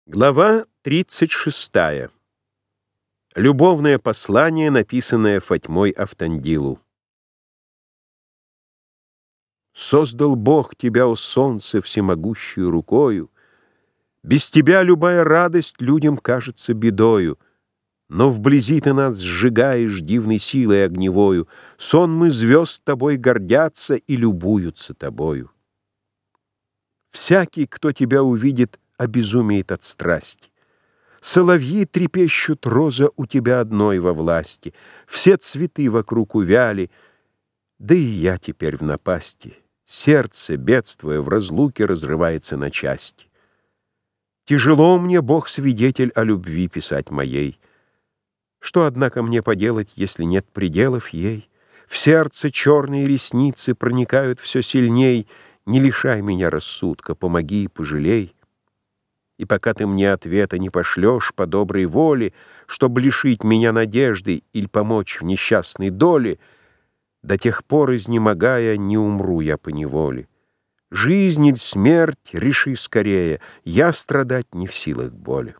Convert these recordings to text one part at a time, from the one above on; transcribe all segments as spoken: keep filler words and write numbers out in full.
Глава тридцать шестая. Любовное послание, написанное Фатьмой Автандилу. Создал Бог тебя, о солнце, всемогущую рукою. Без тебя любая радость людям кажется бедою. Но вблизи ты нас сжигаешь дивной силой огневою. Сонмы звезд тобой гордятся и любуются тобою. Всякий, кто тебя увидит, обезумеет от страсти. Соловьи трепещут, роза у тебя одной во власти. Все цветы вокруг увяли, да и я теперь в напасти. Сердце, бедствуя в разлуке, разрывается на части. Тяжело мне, Бог свидетель, о любви писать моей. Что, однако, мне поделать, если нет пределов ей? В сердце черные ресницы проникают все сильней. Не лишай меня рассудка, помоги и пожалей. И пока ты мне ответа не пошлешь по доброй воле, чтоб лишить меня надежды или помочь в несчастной доле, до тех пор, изнемогая, не умру я поневоле. Жизнь или смерть, реши скорее, я страдать не в силах боли.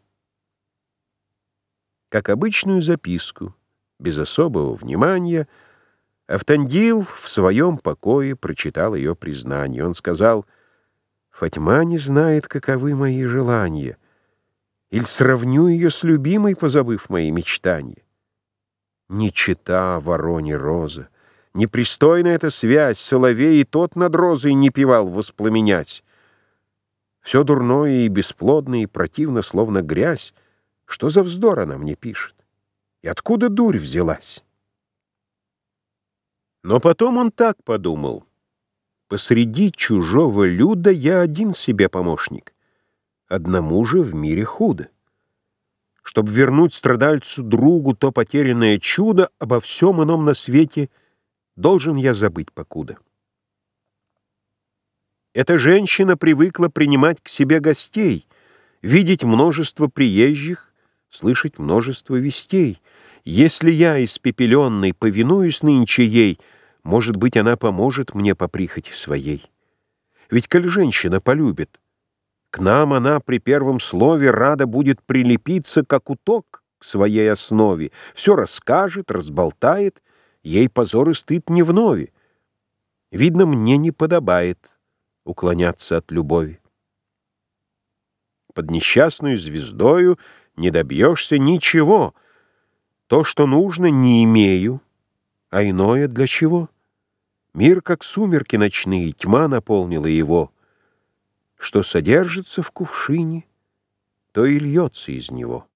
Как обычную записку, без особого внимания, Автандил в своем покое прочитал ее признание. Он сказал: «Фатьма не знает, каковы мои желания. Иль сравню ее с любимой, позабыв мои мечтания? Не чета вороне роза, непристойна эта связь, соловей и тот над розой не певал воспламенясь. Все дурное и бесплодное и противно, словно грязь. Что за вздор она мне пишет? И откуда дурь взялась?» Но потом он так подумал: посреди чужого люда я один себе помощник, одному же в мире худо. Чтоб вернуть страдальцу другу то потерянное чудо, обо всем ином на свете должен я забыть покуда. Эта женщина привыкла принимать к себе гостей, видеть множество приезжих, слышать множество вестей. Если я, испепеленный, повинуюсь нынче ей, может быть, она поможет мне по прихоти своей. Ведь коль женщина полюбит, к нам она при первом слове рада будет прилепиться, как уток к своей основе, все расскажет, разболтает, ей позор и стыд не вновь. Видно, мне не подобает уклоняться от любови. Под несчастную звездою не добьешься ничего. То, что нужно, не имею, а иное для чего? Мир, как сумерки ночные, тьма наполнила его. Что содержится в кувшине, то и льется из него.